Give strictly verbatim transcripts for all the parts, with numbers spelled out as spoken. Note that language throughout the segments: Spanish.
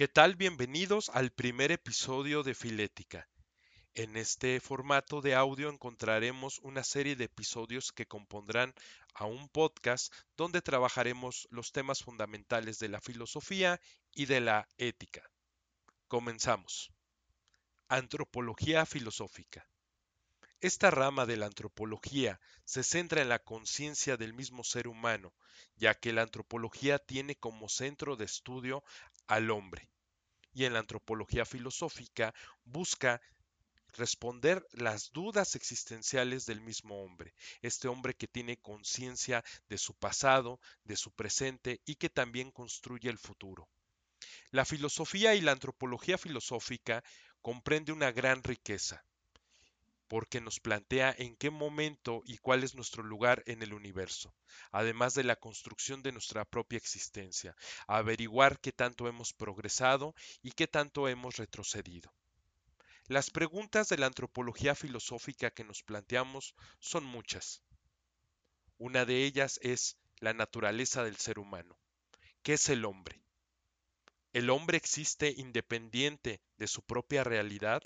¿Qué tal? Bienvenidos al primer episodio de Filética. En este formato de audio encontraremos una serie de episodios que compondrán a un podcast donde trabajaremos los temas fundamentales de la filosofía y de la ética. Comenzamos. Antropología filosófica. Esta rama de la antropología se centra en la conciencia del mismo ser humano, ya que la antropología tiene como centro de estudio al hombre, y en la antropología filosófica busca responder las dudas existenciales del mismo hombre, este hombre que tiene conciencia de su pasado, de su presente y que también construye el futuro. La filosofía y la antropología filosófica comprende una gran riqueza, porque nos plantea en qué momento y cuál es nuestro lugar en el universo, además de la construcción de nuestra propia existencia, averiguar qué tanto hemos progresado y qué tanto hemos retrocedido. Las preguntas de la antropología filosófica que nos planteamos son muchas. Una de ellas es la naturaleza del ser humano. ¿Qué es el hombre? ¿El hombre existe independiente de su propia realidad?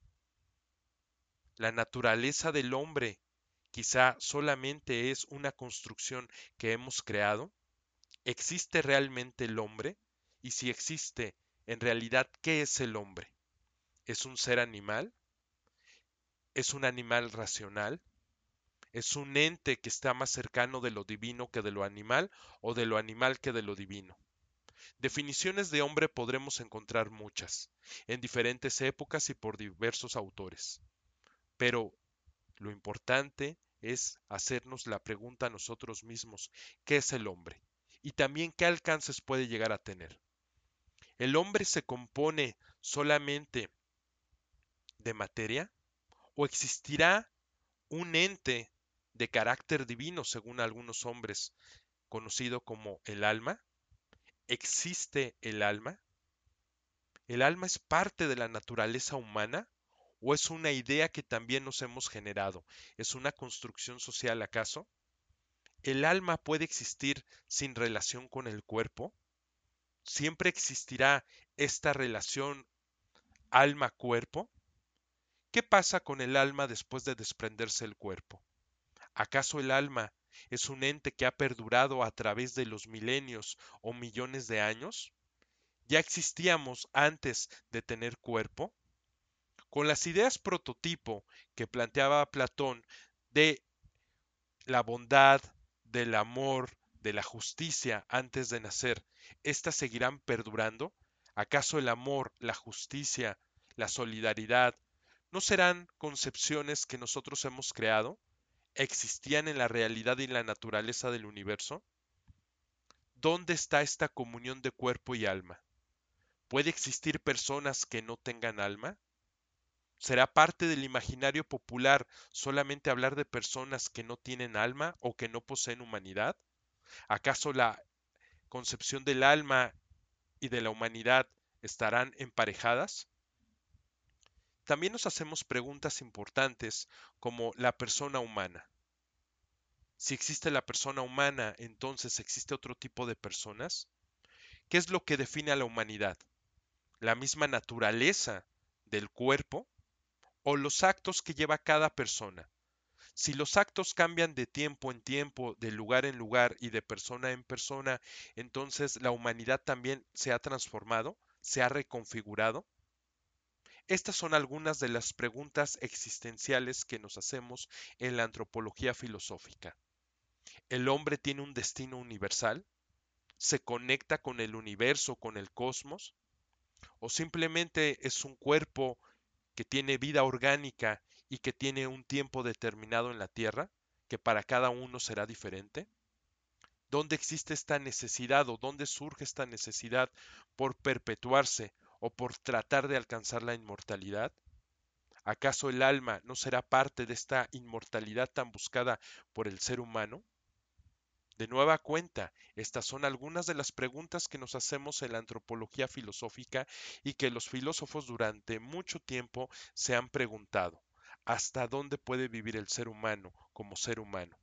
La naturaleza del hombre quizá solamente es una construcción que hemos creado. ¿Existe realmente el hombre? Y si existe, en realidad, ¿qué es el hombre? ¿Es un ser animal? ¿Es un animal racional? ¿Es un ente que está más cercano de lo divino que de lo animal o de lo animal que de lo divino? Definiciones de hombre podremos encontrar muchas, en diferentes épocas y por diversos autores. Pero lo importante es hacernos la pregunta a nosotros mismos, ¿qué es el hombre? Y también qué alcances puede llegar a tener. ¿El hombre se compone solamente de materia? ¿O existirá un ente de carácter divino, según algunos hombres, conocido como el alma? ¿Existe el alma? ¿El alma es parte de la naturaleza humana o es una idea que también nos hemos generado? ¿Es una construcción social acaso? ¿El alma puede existir sin relación con el cuerpo? ¿Siempre existirá esta relación alma-cuerpo? ¿Qué pasa con el alma después de desprenderse el cuerpo? ¿Acaso el alma es un ente que ha perdurado a través de los milenios o millones de años? ¿Ya existíamos antes de tener cuerpo? Con las ideas prototipo que planteaba Platón de la bondad, del amor, de la justicia antes de nacer, ¿estas seguirán perdurando? ¿Acaso el amor, la justicia, la solidaridad no serán concepciones que nosotros hemos creado? ¿Existían en la realidad y en la naturaleza del universo? ¿Dónde está esta comunión de cuerpo y alma? ¿Puede existir personas que no tengan alma? ¿Será parte del imaginario popular solamente hablar de personas que no tienen alma o que no poseen humanidad? ¿Acaso la concepción del alma y de la humanidad estarán emparejadas? También nos hacemos preguntas importantes como la persona humana. Si existe la persona humana, entonces existe otro tipo de personas. ¿Qué es lo que define a la humanidad? ¿La misma naturaleza del cuerpo o los actos que lleva cada persona? Si los actos cambian de tiempo en tiempo, de lugar en lugar y de persona en persona, entonces la humanidad también se ha transformado, se ha reconfigurado. Estas son algunas de las preguntas existenciales que nos hacemos en la antropología filosófica. ¿El hombre tiene un destino universal? ¿Se conecta con el universo, con el cosmos? ¿O simplemente es un cuerpo que tiene vida orgánica y que tiene un tiempo determinado en la Tierra, que para cada uno será diferente? ¿Dónde existe esta necesidad o dónde surge esta necesidad por perpetuarse o por tratar de alcanzar la inmortalidad? ¿Acaso el alma no será parte de esta inmortalidad tan buscada por el ser humano? De nueva cuenta, estas son algunas de las preguntas que nos hacemos en la antropología filosófica y que los filósofos durante mucho tiempo se han preguntado. ¿Hasta dónde puede vivir el ser humano como ser humano?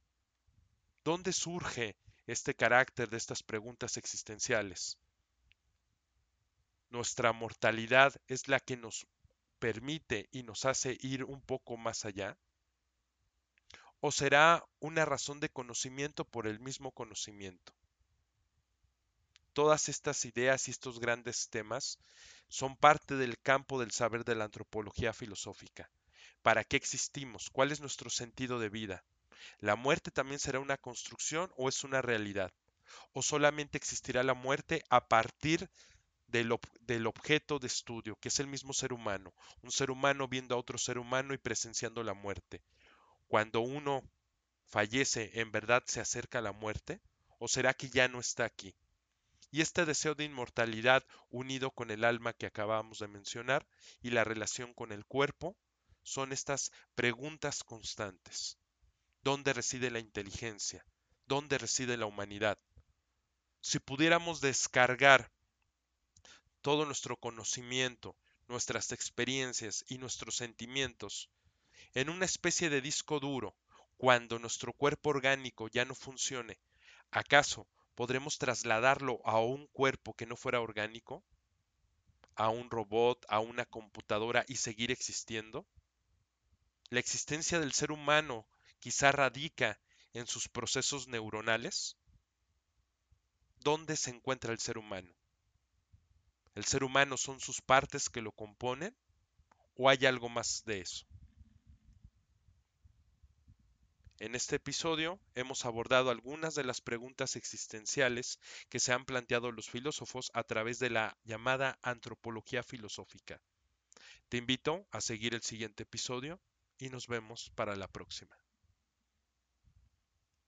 ¿Dónde surge este carácter de estas preguntas existenciales? nuestra mortalidad es la que nos permite y nos hace ir un poco más allá? ¿O será una razón de conocimiento por el mismo conocimiento? Todas estas ideas y estos grandes temas son parte del campo del saber de la antropología filosófica. ¿Para qué existimos? ¿Cuál es nuestro sentido de vida? ¿La muerte también será una construcción o es una realidad? ¿O solamente existirá la muerte a partir del, ob del objeto de estudio, que es el mismo ser humano? Un ser humano viendo a otro ser humano y presenciando la muerte. Cuando uno fallece, ¿en verdad se acerca a la muerte? ¿O será que ya no está aquí? Y este deseo de inmortalidad unido con el alma que acabamos de mencionar y la relación con el cuerpo son estas preguntas constantes. ¿Dónde reside la inteligencia? ¿Dónde reside la humanidad? Si pudiéramos descargar todo nuestro conocimiento, nuestras experiencias y nuestros sentimientos en una especie de disco duro, cuando nuestro cuerpo orgánico ya no funcione, ¿acaso podremos trasladarlo a un cuerpo que no fuera orgánico? ¿A un robot, a una computadora y seguir existiendo? ¿La existencia del ser humano quizá radica en sus procesos neuronales? ¿Dónde se encuentra el ser humano? ¿El ser humano son sus partes que lo componen o hay algo más de eso? En este episodio hemos abordado algunas de las preguntas existenciales que se han planteado los filósofos a través de la llamada antropología filosófica. Te invito a seguir el siguiente episodio y nos vemos para la próxima.